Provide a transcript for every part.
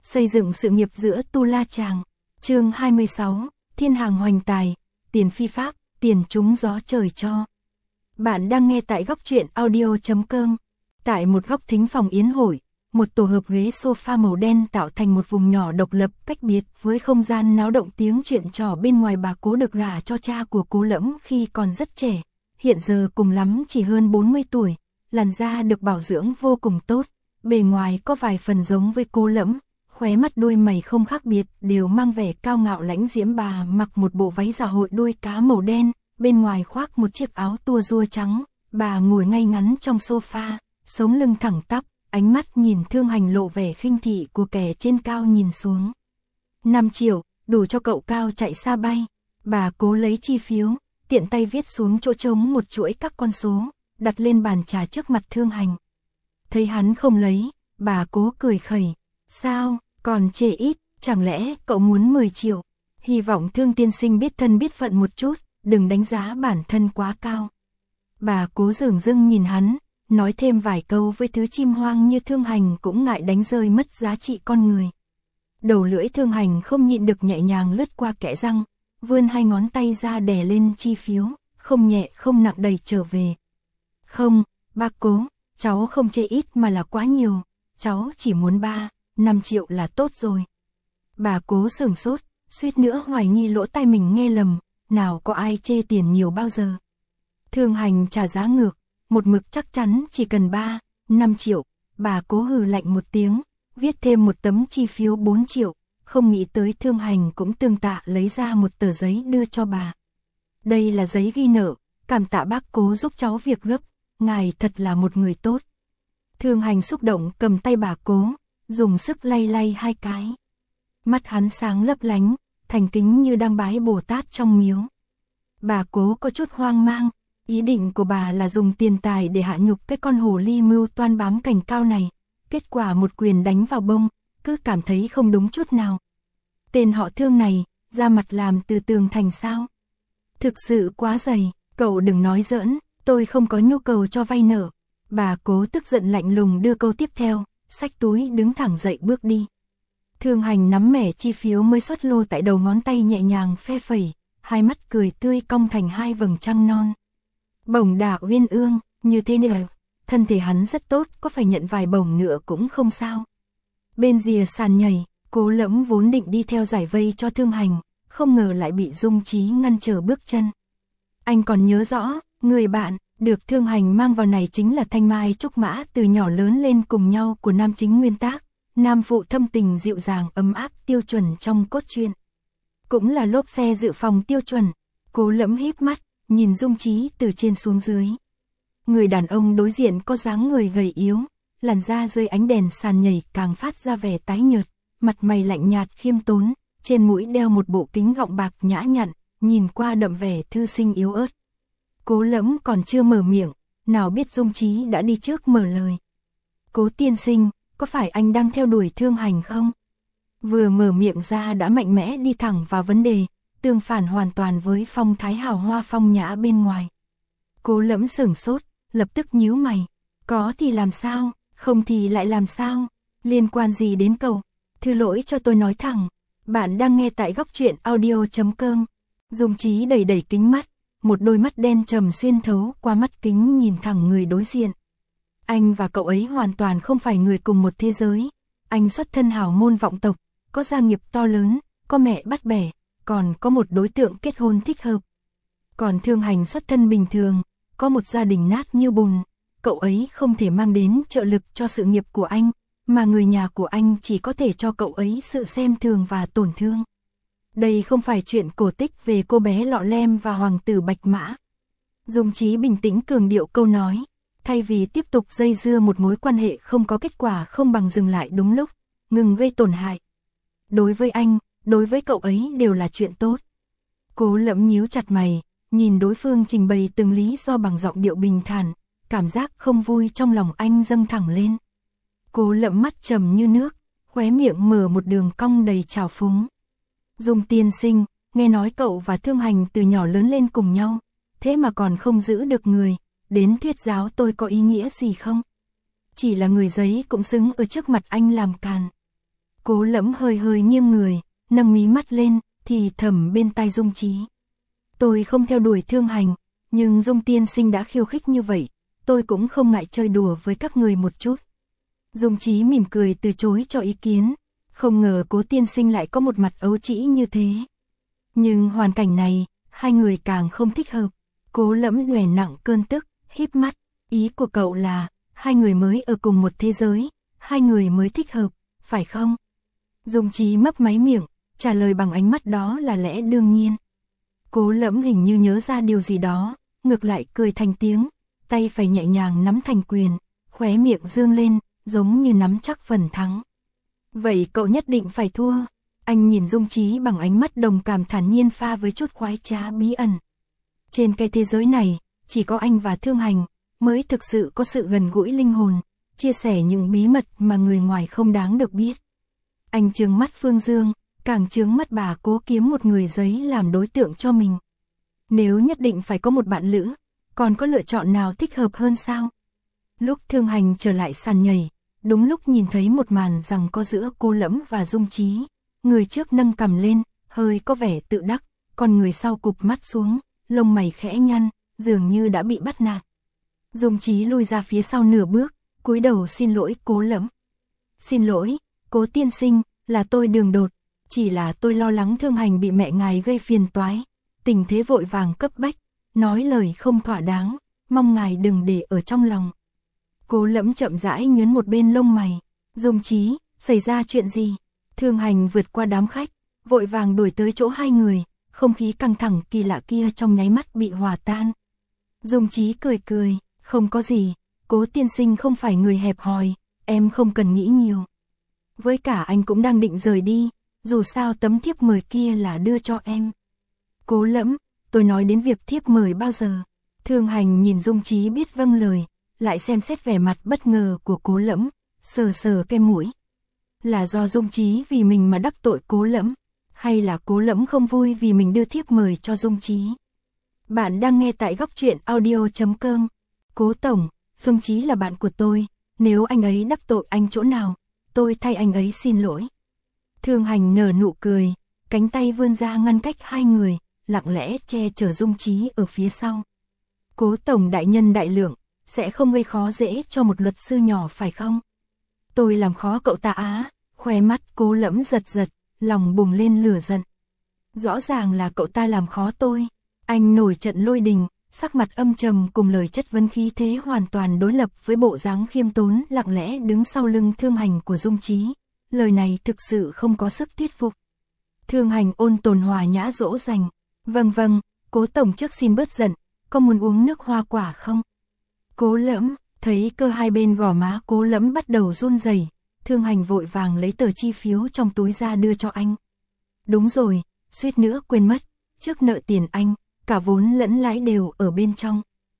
Xây dựng sự nghiệp giữa Tu La Chàng. Chương 26, Thiên hàng hoành tài, tiền phi pháp, tiền trúng gió trời cho. Bạn đang nghe tại góc truyện audio.com. Tại một góc thính phòng yến hội, một tổ hợp ghế sofa màu đen tạo thành một vùng nhỏ độc lập cách biệt với không gian náo động tiếng chuyện trò bên ngoài. Bà Cố được gả cho cha của Cố Lẫm khi còn rất trẻ, hiện giờ cùng lắm chỉ hơn 40 tuổi, làn da được bảo dưỡng vô cùng tốt, bề ngoài có vài phần giống với Cố Lẫm, khóe mắt đuôi mày không khác biệt, đều mang vẻ cao ngạo lãnh diễm. Bà mặc một bộ váy dạ hội đuôi cá màu đen, bên ngoài khoác một chiếc áo tua rua trắng, bà ngồi ngay ngắn trong sofa, sống lưng thẳng tắp, ánh mắt nhìn Thương Hành lộ vẻ khinh thị của kẻ trên cao nhìn xuống. 5 triệu, đủ cho cậu cao chạy xa bay. Bà Cố lấy chi phiếu, tiện tay viết xuống chỗ trống một chuỗi các con số, đặt lên bàn trà trước mặt Thương Hành. Thấy hắn không lấy, bà Cố cười khẩy. Sao, còn chê ít, chẳng lẽ cậu muốn 10 triệu? Hy vọng Thương tiên sinh biết thân biết phận một chút, đừng đánh giá bản thân quá cao. Bà Cố dửng dưng nhìn hắn, nói thêm vài câu với thứ chim hoang như Thương Hành cũng ngại đánh rơi mất giá trị con người. Đầu lưỡi Thương Hành không nhịn được nhẹ nhàng lướt qua kẽ răng, vươn hai ngón tay ra đè lên chi phiếu, không nhẹ không nặng đẩy trở về. Không, bác Cố, cháu không chê ít mà là quá nhiều, cháu chỉ muốn 5 triệu là tốt rồi. Bà Cố sửng sốt, suýt nữa hoài nghi lỗ tai mình nghe lầm, nào có ai chê tiền nhiều bao giờ. Thương Hành trả giá ngược, một mực chắc chắn chỉ cần 5 triệu, bà Cố hừ lạnh một tiếng, viết thêm một tấm chi phiếu 4 triệu, không nghĩ tới Thương Hành cũng tương tạ lấy ra một tờ giấy đưa cho bà. Đây là giấy ghi nợ, cảm tạ bác Cố giúp cháu việc gấp, ngài thật là một người tốt. Thương Hành xúc động cầm tay bà Cố, dùng sức lay lay hai cái. Mắt hắn sáng lấp lánh, thành kính như đang bái Bồ Tát trong miếu. Bà Cố có chút hoang mang, ý định của bà là dùng tiền tài để hạ nhục cái con hồ ly mưu toan bám cành cao này. Kết quả một quyền đánh vào bông, cứ cảm thấy không đúng chút nào. Tên họ Thương này, ra mặt làm từ tường thành sao? Thực sự quá dày, cậu đừng nói giỡn, tôi không có nhu cầu cho vay nợ. Bà Cố tức giận lạnh lùng đưa câu tiếp theo, xách túi đứng thẳng dậy bước đi. Thương Hành nắm mẻ chi phiếu mới xuất lô tại đầu ngón tay nhẹ nhàng phe phẩy, hai mắt cười tươi cong thành hai vầng trăng non. Bổng đả uyên ương, như thế này, thân thể hắn rất tốt, có phải nhận vài bổng nữa cũng không sao. Bên rìa sàn nhảy, Cố Lẫm vốn định đi theo giải vây cho Thương Hành, không ngờ lại bị Dung Chí ngăn trở bước chân. Anh còn nhớ rõ, người bạn được Thương Hành mang vào này chính là Thanh Mai Trúc Mã, từ nhỏ lớn lên cùng nhau của nam chính nguyên tác, nam phụ thâm tình dịu dàng ấm áp tiêu chuẩn trong cốt truyện. Cũng là lốp xe dự phòng tiêu chuẩn. Cố Lẫm híp mắt, nhìn Dung Chí từ trên xuống dưới. Người đàn ông đối diện có dáng người gầy yếu, làn da dưới ánh đèn sàn nhảy càng phát ra vẻ tái nhợt, mặt mày lạnh nhạt khiêm tốn, trên mũi đeo một bộ kính gọng bạc nhã nhặn, nhìn qua đậm vẻ thư sinh yếu ớt. Cố Lẫm còn chưa mở miệng, nào biết Dung Chí đã đi trước mở lời. Cố tiên sinh, có phải anh đang theo đuổi Thương Hành không? Vừa mở miệng ra đã mạnh mẽ đi thẳng vào vấn đề, tương phản hoàn toàn với phong thái hào hoa phong nhã bên ngoài. Cố Lẫm sửng sốt, lập tức nhíu mày. Có thì làm sao, không thì lại làm sao? Liên quan gì đến cậu? Thứ lỗi cho tôi nói thẳng. Bạn đang nghe tại góc truyện audio.com. Dung Chí đẩy đẩy kính mắt, một đôi mắt đen trầm xuyên thấu qua mắt kính nhìn thẳng người đối diện. Anh và cậu ấy hoàn toàn không phải người cùng một thế giới. Anh xuất thân hào môn vọng tộc, có gia nghiệp to lớn, có mẹ bắt bẻ, còn có một đối tượng kết hôn thích hợp. Còn Thương Hành xuất thân bình thường, có một gia đình nát như bùn. Cậu ấy không thể mang đến trợ lực cho sự nghiệp của anh, mà người nhà của anh chỉ có thể cho cậu ấy sự xem thường và tổn thương. Đây không phải chuyện cổ tích về cô bé lọ lem và hoàng tử Bạch Mã. Dung Chí bình tĩnh cường điệu câu nói, thay vì tiếp tục dây dưa một mối quan hệ không có kết quả, không bằng dừng lại đúng lúc, ngừng gây tổn hại. Đối với anh, đối với cậu ấy đều là chuyện tốt. Cố Lẫm nhíu chặt mày, nhìn đối phương trình bày từng lý do bằng giọng điệu bình thản, cảm giác không vui trong lòng anh dâng thẳng lên. Cố Lẫm mắt trầm như nước, khóe miệng mở một đường cong đầy trào phúng. Dung tiên sinh, nghe nói cậu và Thương Hành từ nhỏ lớn lên cùng nhau, thế mà còn không giữ được người, đến thuyết giáo tôi có ý nghĩa gì không? Chỉ là người giấy cũng xứng ở trước mặt anh làm càn. Cố Lẫm hơi hơi nghiêng người, nâng mí mắt lên, thì thầm bên tai Dung Chí. Tôi không theo đuổi Thương Hành, nhưng Dung tiên sinh đã khiêu khích như vậy, tôi cũng không ngại chơi đùa với các người một chút. Dung Chí mỉm cười từ chối cho ý kiến, không ngờ Cố tiên sinh lại có một mặt ấu trĩ như thế. Nhưng hoàn cảnh này, hai người càng không thích hợp. Cố Lẫm đè nặng cơn tức, híp mắt, ý của cậu là, hai người mới ở cùng một thế giới, hai người mới thích hợp, phải không? Dung Chí mấp máy miệng, trả lời bằng ánh mắt đó là lẽ đương nhiên. Cố Lẫm hình như nhớ ra điều gì đó, ngược lại cười thành tiếng, tay phải nhẹ nhàng nắm thành quyền, khóe miệng dương lên, giống như nắm chắc phần thắng. Vậy cậu nhất định phải thua. Anh nhìn Dung Chí bằng ánh mắt đồng cảm thản nhiên pha với chút khoái trá bí ẩn. Trên cái thế giới này, chỉ có anh và Thương Hành mới thực sự có sự gần gũi linh hồn, chia sẻ những bí mật mà người ngoài không đáng được biết. Anh trừng mắt Phương Dương, càng trướng mắt bà Cố kiếm một người giấy làm đối tượng cho mình. Nếu nhất định phải có một bạn lữ, còn có lựa chọn nào thích hợp hơn sao? Lúc Thương Hành trở lại sàn nhảy, đúng lúc nhìn thấy một màn rằng có giữa Cố Lẫm và Dung Chí. Người trước nâng cằm lên, hơi có vẻ tự đắc, còn người sau cụp mắt xuống, lông mày khẽ nhăn, dường như đã bị bắt nạt. Dung Chí lùi ra phía sau nửa bước, cúi đầu xin lỗi Cố Lẫm. Xin lỗi, Cố tiên sinh, là tôi đường đột, chỉ là tôi lo lắng Thương Hành bị mẹ ngài gây phiền toái, tình thế vội vàng cấp bách, nói lời không thỏa đáng, mong ngài đừng để ở trong lòng. Cố Lẫm chậm rãi nhướng một bên lông mày. Dung Chí, xảy ra chuyện gì? Thương Hành vượt qua đám khách, vội vàng đuổi tới chỗ hai người, không khí căng thẳng kỳ lạ kia trong nháy mắt bị hòa tan. Dung Chí cười cười, không có gì, Cố tiên sinh không phải người hẹp hòi, em không cần nghĩ nhiều. Với cả anh cũng đang định rời đi, dù sao tấm thiếp mời kia là đưa cho em. Cố Lẫm, tôi nói đến việc thiếp mời bao giờ? Thương Hành nhìn Dung Chí biết vâng lời, lại xem xét vẻ mặt bất ngờ của Cố Lẫm, sờ sờ cái mũi. Là do Dung Chí vì mình mà đắc tội Cố Lẫm, hay là Cố Lẫm không vui vì mình đưa thiếp mời cho Dung Chí? Bạn đang nghe tại góc truyện audio.com. Cố tổng, Dung Chí là bạn của tôi, nếu anh ấy đắc tội anh chỗ nào, tôi thay anh ấy xin lỗi. Thương Hành nở nụ cười, cánh tay vươn ra ngăn cách hai người, lặng lẽ che chở Dung Chí ở phía sau. Cố tổng đại nhân đại lượng, sẽ không gây khó dễ cho một luật sư nhỏ phải không? Tôi làm khó cậu ta á? Khóe mắt Cố Lẫm giật giật, lòng bùng lên lửa giận. Rõ ràng là cậu ta làm khó tôi. Anh nổi trận lôi đình, sắc mặt âm trầm cùng lời chất vấn khí thế hoàn toàn đối lập với bộ dáng khiêm tốn lặng lẽ đứng sau lưng Thương Hành của Dung Chí. Lời này thực sự không có sức thuyết phục. Thương Hành ôn tồn hòa nhã dỗ dành. Vâng vâng, Cố tổng trước xin bớt giận, có muốn uống nước hoa quả không? Cố Lẫm, thấy cơ hai bên gò má Cố Lẫm bắt đầu run rẩy, Thương Hành vội vàng lấy tờ chi phiếu trong túi ra đưa cho anh. Đúng rồi, suýt nữa quên mất, trước nợ tiền anh, cả vốn lẫn lãi đều ở bên trong.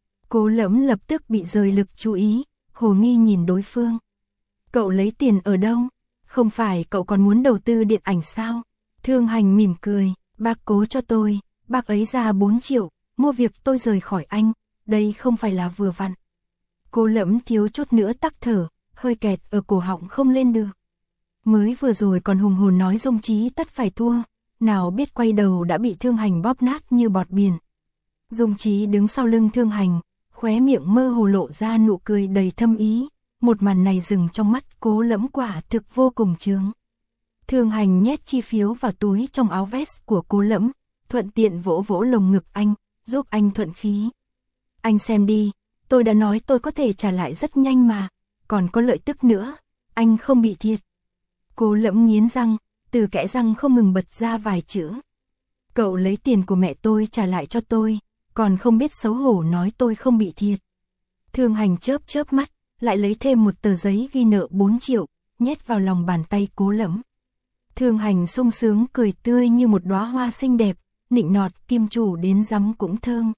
Cố Lẫm lập tức bị rời lực chú ý, hồ nghi nhìn đối phương. Cậu lấy tiền ở đâu? Không phải cậu còn muốn đầu tư điện ảnh sao? Thương Hành mỉm cười, bác Cố cho tôi, bác ấy ra 4 triệu, mua việc tôi rời khỏi anh, đây không phải là vừa vặn. Cố Lẫm thiếu chút nữa tắc thở, hơi kẹt ở cổ họng không lên được. Mới vừa rồi còn hùng hồn nói Dung Chí tất phải thua, nào biết quay đầu đã bị Thương Hành bóp nát như bọt biển. Dung Chí đứng sau lưng Thương Hành, khóe miệng mơ hồ lộ ra nụ cười đầy thâm ý, một màn này dừng trong mắt Cố Lẫm quả thực vô cùng chướng. Thương Hành nhét chi phiếu vào túi trong áo vest của Cố Lẫm, thuận tiện vỗ vỗ lồng ngực anh, giúp anh thuận khí. Anh xem đi, tôi đã nói tôi có thể trả lại rất nhanh mà, còn có lợi tức nữa, anh không bị thiệt. Cố Lẫm nghiến răng, từ kẽ răng không ngừng bật ra vài chữ. Cậu lấy tiền của mẹ tôi trả lại cho tôi, còn không biết xấu hổ nói tôi không bị thiệt. Thương Hành chớp chớp mắt, lại lấy thêm một tờ giấy ghi nợ 4 triệu, nhét vào lòng bàn tay Cố Lẫm. Thương Hành sung sướng cười tươi như một đóa hoa xinh đẹp, nịnh nọt kim chủ đến rắm cũng thơm.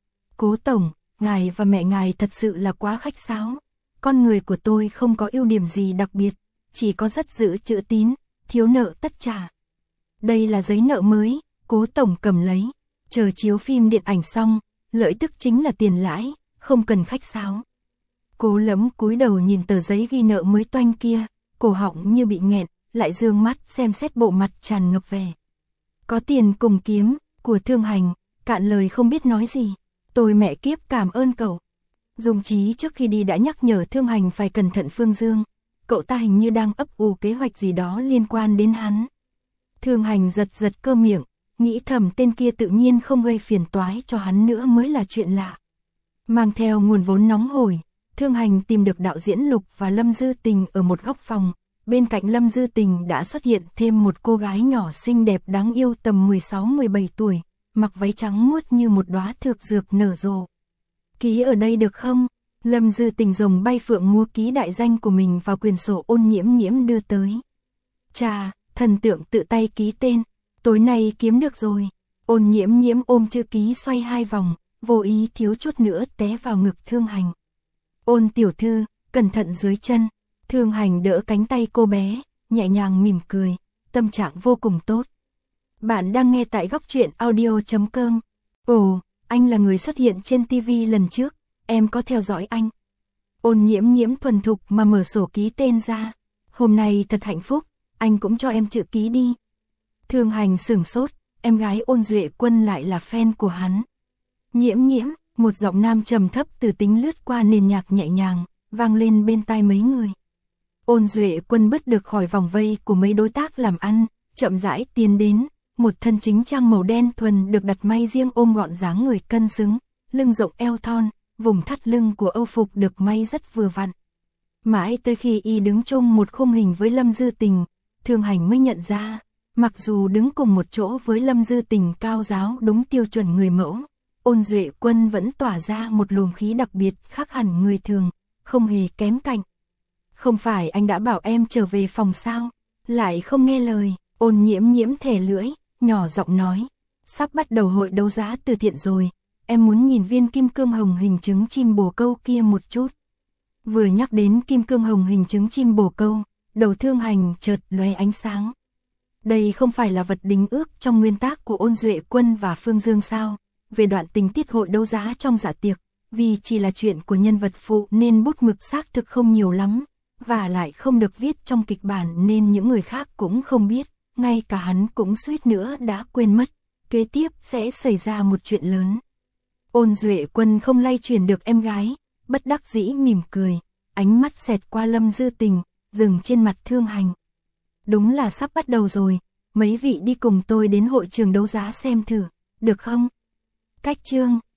Cố tổng, ngài và mẹ ngài thật sự là quá khách sáo. Con người của tôi không có ưu điểm gì đặc biệt, chỉ có rất giữ chữ tín, thiếu nợ tất trả. Đây là giấy nợ mới, Cố tổng cầm lấy, chờ chiếu phim điện ảnh xong, lợi tức chính là tiền lãi, không cần khách sáo. Cố Lẫm cúi đầu nhìn tờ giấy ghi nợ mới toanh kia, cổ họng như bị nghẹn, lại dương mắt xem xét bộ mặt tràn ngập vẻ. Có tiền cùng kiếm, của Thương Hành, cạn lời không biết nói gì. Tôi mẹ kiếp cảm ơn cậu. Dung Chí trước khi đi đã nhắc nhở Thương Hành phải cẩn thận Phương Dương. Cậu ta hình như đang ấp ủ kế hoạch gì đó liên quan đến hắn. Thương Hành giật giật cơ miệng, nghĩ thầm tên kia tự nhiên không gây phiền toái cho hắn nữa mới là chuyện lạ. Mang theo nguồn vốn nóng hổi, Thương Hành tìm được đạo diễn Lục và Lâm Dư Tình ở một góc phòng. Bên cạnh Lâm Dư Tình đã xuất hiện thêm một cô gái nhỏ xinh đẹp đáng yêu tầm 16-17 tuổi, mặc váy trắng muốt như một đóa thược dược nở rộ. Ký ở đây được không? Lâm Dư Tình rồng bay phượng múa ký đại danh của mình vào quyển sổ Ôn Nhiễm Nhiễm đưa tới. Chà, thần tượng tự tay ký tên, tối nay kiếm được rồi. Ôn Nhiễm Nhiễm ôm chữ ký xoay 2 vòng, vô ý thiếu chút nữa té vào ngực Thương Hành. Ôn tiểu thư, cẩn thận dưới chân. Thương Hành đỡ cánh tay cô bé, nhẹ nhàng mỉm cười, tâm trạng vô cùng tốt. Bạn đang nghe tại góc truyện audio.com. Ồ, anh là người xuất hiện trên TV lần trước, em có theo dõi anh. Ôn Nhiễm Nhiễm thuần thục mà mở sổ ký tên ra. Hôm nay thật hạnh phúc, anh cũng cho em chữ ký đi. Thương Hành sửng sốt, em gái Ôn Duệ Quân lại là fan của hắn. Nhiễm Nhiễm, một giọng nam trầm thấp từ tính lướt qua nền nhạc nhẹ nhàng, vang lên bên tai mấy người. Ôn Duệ Quân bứt được khỏi vòng vây của mấy đối tác làm ăn, chậm rãi tiến đến, một thân chính trang màu đen thuần được đặt may riêng ôm gọn dáng người cân xứng, lưng rộng eo thon, vùng thắt lưng của Âu phục được may rất vừa vặn. Mãi tới khi y đứng chung một khung hình với Lâm Dư Tình, Thương Hành mới nhận ra, mặc dù đứng cùng một chỗ với Lâm Dư Tình cao giáo đúng tiêu chuẩn người mẫu, Ôn Duệ Quân vẫn tỏa ra một luồng khí đặc biệt khác hẳn người thường, không hề kém cạnh. Không phải anh đã bảo em trở về phòng sao? Lại không nghe lời. Ôn Nhiễm Nhiễm thè lưỡi, nhỏ giọng nói. Sắp bắt đầu hội đấu giá từ thiện rồi. Em muốn nhìn viên kim cương hồng hình trứng chim bồ câu kia một chút. Vừa nhắc đến kim cương hồng hình trứng chim bồ câu, đầu Thương Hành chợt lóe ánh sáng. Đây không phải là vật đính ước trong nguyên tắc của Ôn Duệ Quân và Phương Dương sao? Về đoạn tình tiết hội đấu giá trong dạ tiệc, vì chỉ là chuyện của nhân vật phụ nên bút mực xác thực không nhiều lắm. Và lại không được viết trong kịch bản nên những người khác cũng không biết, ngay cả hắn cũng suýt nữa đã quên mất, kế tiếp sẽ xảy ra một chuyện lớn. Ôn Duệ Quân không lay chuyển được em gái, bất đắc dĩ mỉm cười, ánh mắt xẹt qua Lâm Dư Tình, dừng trên mặt Thương Hành. Đúng là sắp bắt đầu rồi, mấy vị đi cùng tôi đến hội trường đấu giá xem thử, được không? Cách chương